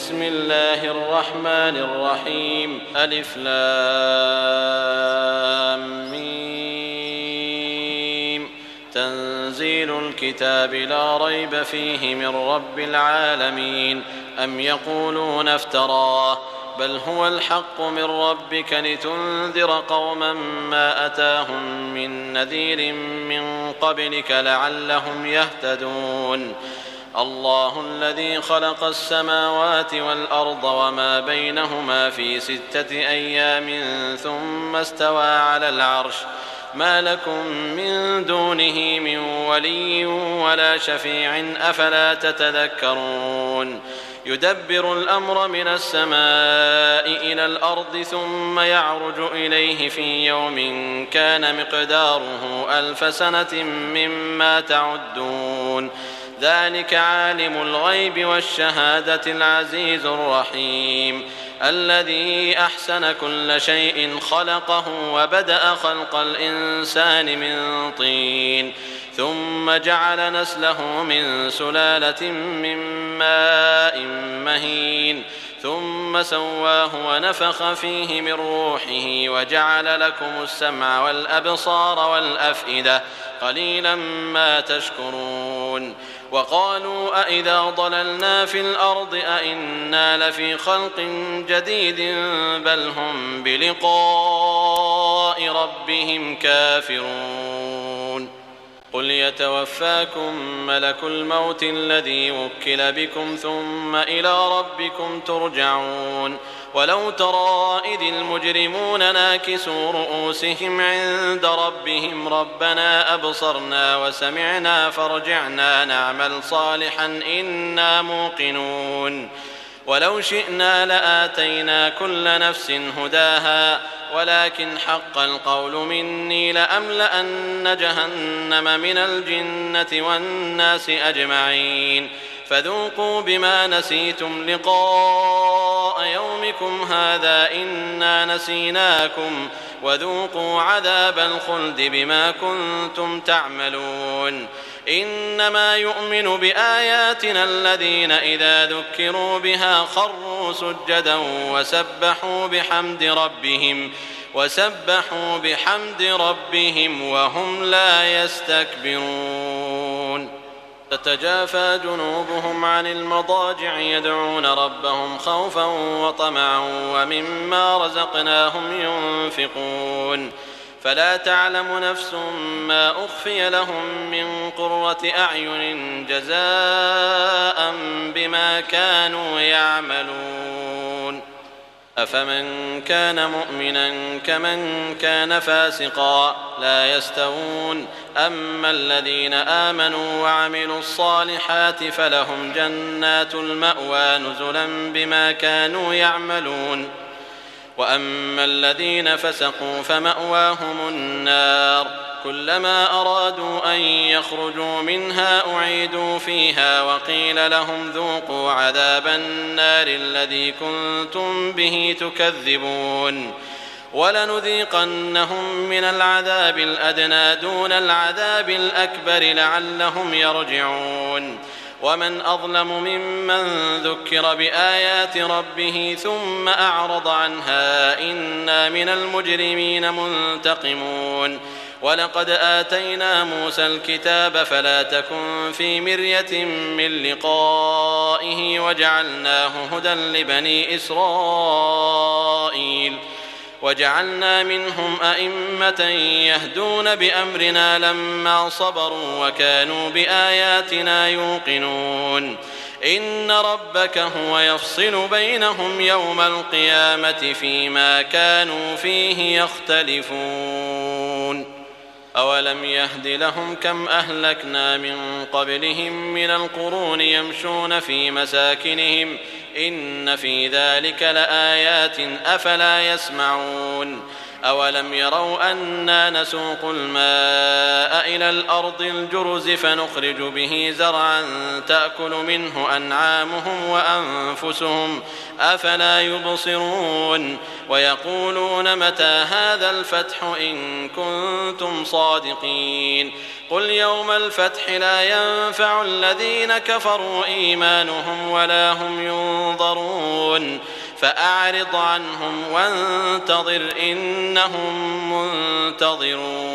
بسم الله الرحمن الرحيم ألف لام ميم تنزيل الكتاب لا ريب فيه من رب العالمين أم يقولون افتراه بل هو الحق من ربك لتنذر قوما ما أتاهم من نذير من قبلك لعلهم يهتدون الله الذي خلق السماوات والأرض وما بينهما في 6 أيام ثم استوى على العرش ما لكم من دونه من ولي ولا شفيع أفلا تتذكرون يدبر الأمر من السماء إلى الأرض ثم يعرج إليه في يوم كان مقداره 1000 سنة مما تعدون ذلك عالم الغيب والشهادة العزيز الرحيم الذي أحسن كل شيء خلقه وبدأ خلق الإنسان من طين ثم جعل نسله من سلالة من ماء مهين ثم سواه ونفخ فيه من روحه وجعل لكم السمع والأبصار والأفئدة قليلا ما تشكرون وقالوا أئذا ضللنا في الأرض أئنا لفي خلق جديد بل هم بلقاء ربهم كافرون قل يتوفاكم ملك الموت الذي وكل بكم ثم إلى ربكم ترجعون ولو ترى إذ المجرمون ناكسوا رؤوسهم عند ربهم ربنا أبصرنا وسمعنا فارجعنا نعمل صالحا إنا موقنون ولو شئنا لآتينا كل نفس هداها ولكن حق القول مني لأملأن جهنم من الجنة والناس أجمعين فذوقوا بما نسيتم لقاء يومكم هذا إنا نسيناكم وذوقوا عذاب الخلد بما كنتم تعملون إنما يؤمن بآياتنا الذين إذا ذكروا بها خروا سجدا وسبحوا بحمد ربهم وهم لا يستكبرون تتجافى جنوبهم عن المضاجع يدعون ربهم خوفا وطمعا ومما رزقناهم ينفقون فلا تعلم نفس ما أخفي لهم من قرة أعين جزاء بما كانوا يعملون أفمن كان مؤمنا كمن كان فاسقا لا يستوون أما الذين آمنوا وعملوا الصالحات فلهم جنات المأوى نزلا بما كانوا يعملون وأما الذين فسقوا فمأواهم النار كلما أرادوا أن يخرجوا منها أعيدوا فيها وقيل لهم ذوقوا عذاب النار الذي كنتم به تكذبون ولنذيقنهم من العذاب الأدنى دون العذاب الأكبر لعلهم يرجعون ومن أظلم ممن ذكر بآيات ربه ثم أعرض عنها إنا من المجرمين منتقمون ولقد آتينا موسى الكتاب فلا تكن في مرية من لقائه وجعلناه هدى لبني إسرائيل وجعلنا منهم أئمة يهدون بأمرنا لما صبروا وكانوا بآياتنا يوقنون إن ربك هو يفصل بينهم يوم القيامة فيما كانوا فيه يختلفون أولم يهد لهم كم أهلكنا من قبلهم من القرون يمشون في مساكنهم إن في ذلك لآيات أفلا يسمعون أولم يروا أنا نسوق الماء إلى الأرض الجرز فنخرج به زرعا تأكل منه أنعامهم وأنفسهم أفلا يبصرون ويقولون متى هذا الفتح إن كنتم صادقين قل يوم الفتح لا ينفع الذين كفروا إيمانهم ولا هم ينظرون فأعرض عنهم وانتظر إنهم منتظرون.